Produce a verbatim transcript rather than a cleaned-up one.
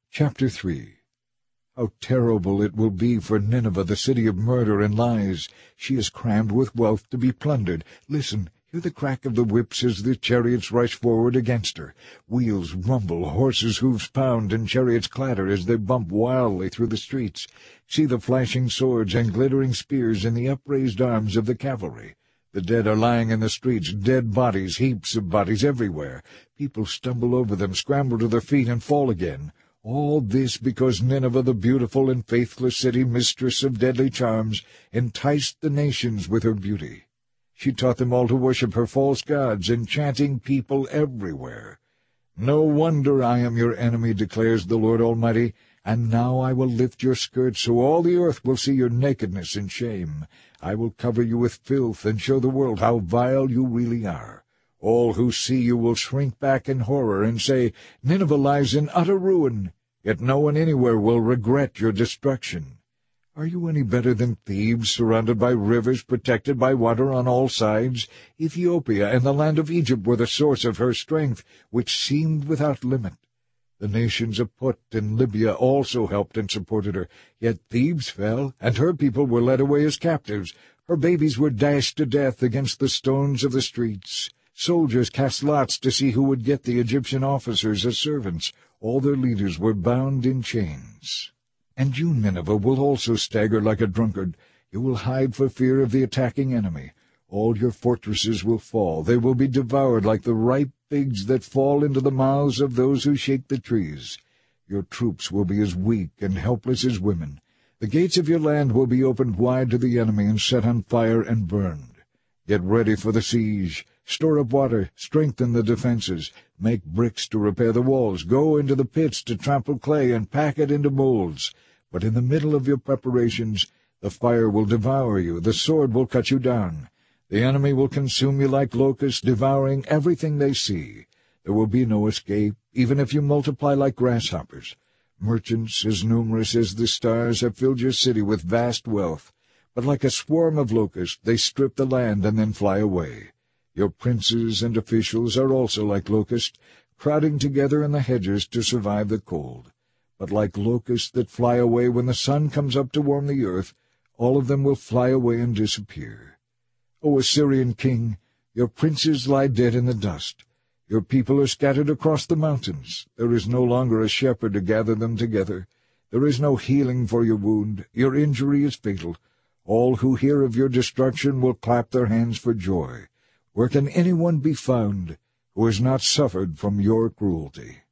Chapter three. How terrible it will be for Nineveh, the city of murder and lies. She is crammed with wealth to be plundered. Listen, hear the crack of the whips as the chariots rush forward against her. Wheels rumble, horses' hoofs pound, and chariots clatter as they bump wildly through the streets. See the flashing swords and glittering spears in the upraised arms of the cavalry. The dead are lying in the streets, dead bodies, heaps of bodies everywhere. People stumble over them, scramble to their feet, and fall again. All this because Nineveh, the beautiful and faithless city, mistress of deadly charms, enticed the nations with her beauty. She taught them all to worship her false gods, enchanting people everywhere. No wonder I am your enemy, declares the Lord Almighty, and now I will lift your skirts so all the earth will see your nakedness and shame. I will cover you with filth and show the world how vile you really are. All who see you will shrink back in horror and say, Nineveh lies in utter ruin, yet no one anywhere will regret your destruction. Are you any better than Thebes, surrounded by rivers, protected by water on all sides? Ethiopia and the land of Egypt were the source of her strength, which seemed without limit. The nations of Put and Libya also helped and supported her, yet Thebes fell, and her people were led away as captives. Her babies were dashed to death against the stones of the streets. Soldiers cast lots to see who would get the Egyptian officers as servants. All their leaders were bound in chains. And you, Nineveh, will also stagger like a drunkard. You will hide for fear of the attacking enemy. All your fortresses will fall. They will be devoured like the ripe figs that fall into the mouths of those who shake the trees. Your troops will be as weak and helpless as women. The gates of your land will be opened wide to the enemy and set on fire and burned. Get ready for the siege. Store up water, strengthen the defenses, make bricks to repair the walls, go into the pits to trample clay and pack it into molds. But in the middle of your preparations, the fire will devour you, the sword will cut you down. The enemy will consume you like locusts, devouring everything they see. There will be no escape, even if you multiply like grasshoppers. Merchants as numerous as the stars have filled your city with vast wealth. But like a swarm of locusts, they strip the land and then fly away. Your princes and officials are also like locusts, crowding together in the hedges to survive the cold. But like locusts that fly away when the sun comes up to warm the earth, all of them will fly away and disappear. O Assyrian king, your princes lie dead in the dust. Your people are scattered across the mountains. There is no longer a shepherd to gather them together. There is no healing for your wound. Your injury is fatal. All who hear of your destruction will clap their hands for joy. Where can anyone be found who has not suffered from your cruelty?